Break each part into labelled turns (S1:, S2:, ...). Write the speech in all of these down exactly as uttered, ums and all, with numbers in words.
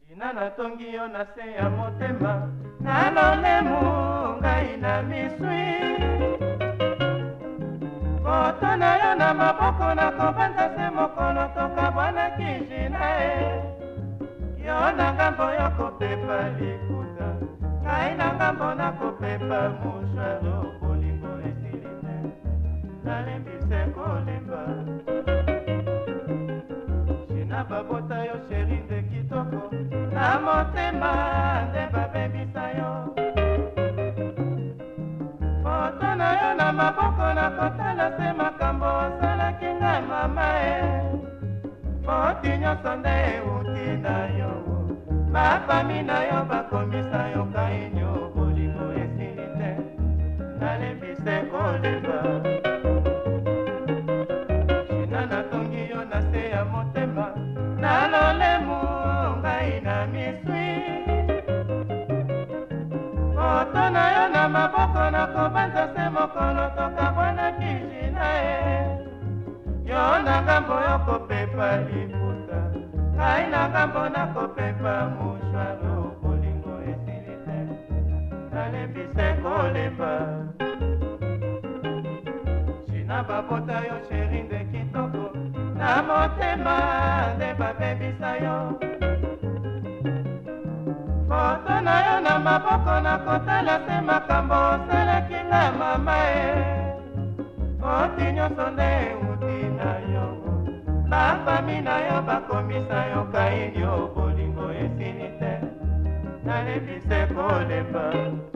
S1: Tina natongi yo na se ya motema, nalolemu ngai na miswi. Foto na yo na maboko na kobanza se mokolo tokabwana kiji na e. Yo na ngambo yo kopepa likuta, ngai na ngambo na kopepa mushwaro. Bolingo esilite, nalembise kolemba. Shina babota yo sheri nde kitoko, na motema nde babebisa yo. Foto na yo na maboko na kotala se makambo osalaki ngai mama e. Foti nyonso nde euti na yo, bafami na yo bakomisa yo kainyo. Bolingo esili te, nalembise kolemba. Shina natongi yo na se ya motema, nalolemu ngai na miswi. Foto na yo na maboko na kobanza se mokolo tokabwana kiji na e. Yo na ngambo yo kopepa liputa, ngai na ngambo na kopepa mushwaro. Bolingo esili te, nalembise kolemba. Shina babota yo sheri nde kitoko, na motema nde babebisa yo. Foto na yo na maboko na kotala se makambo osalaki ngai mama e. Foti nyonso nde euti na yo, bafami na yo bakomisa yo kainyo. Bolingo esili te, nalembise kolemba.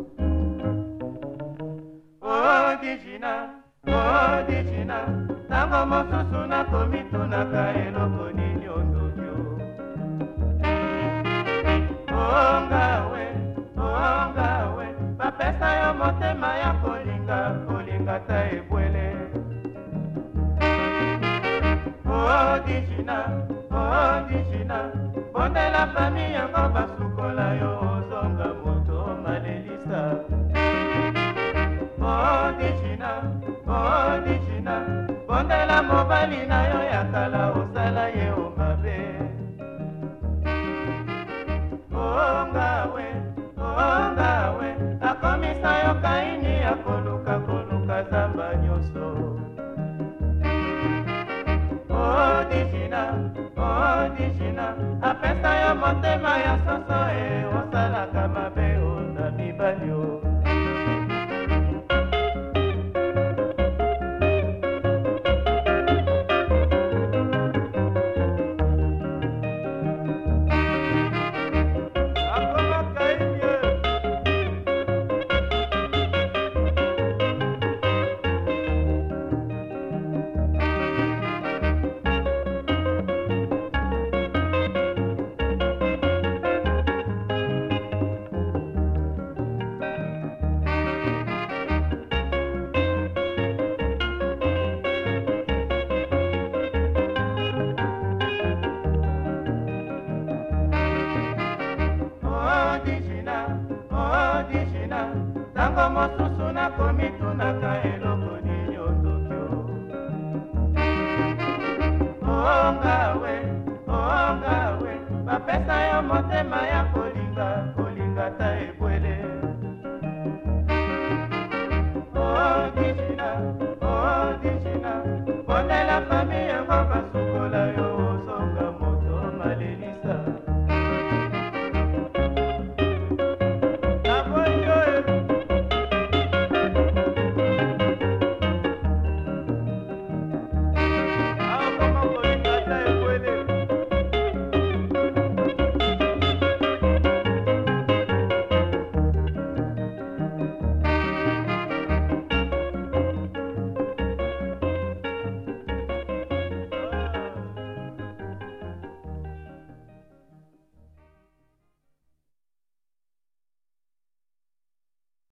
S1: Oh dijina, oh dijina, tango mosusu nakomitunaka eloko nini ondobyo. Oh ngawe, oh ngawe, bapesa yo motema ya kolinga, kolinga ta ebwele. Oh dijina, oh dijina, bondela fami yango basukola yo ozonga moto malelisa. Oh dijina, oh dijina, bondela mobali na yo ya kala osala ye o mabe. Oh ngawe, oh ngawe, akomisa yo kaini ya koluka koluka zamba nyonso. Oh dijina, oh dijina, apesa yo motema ya soso e. Osalaka mabe o na mibali o. Tango mosusu nakomitunaka eloko nini ondokyo. Oh ngawe, oh ngawe, bapesa yo motema ya kolinga, kolinga ta ebwele.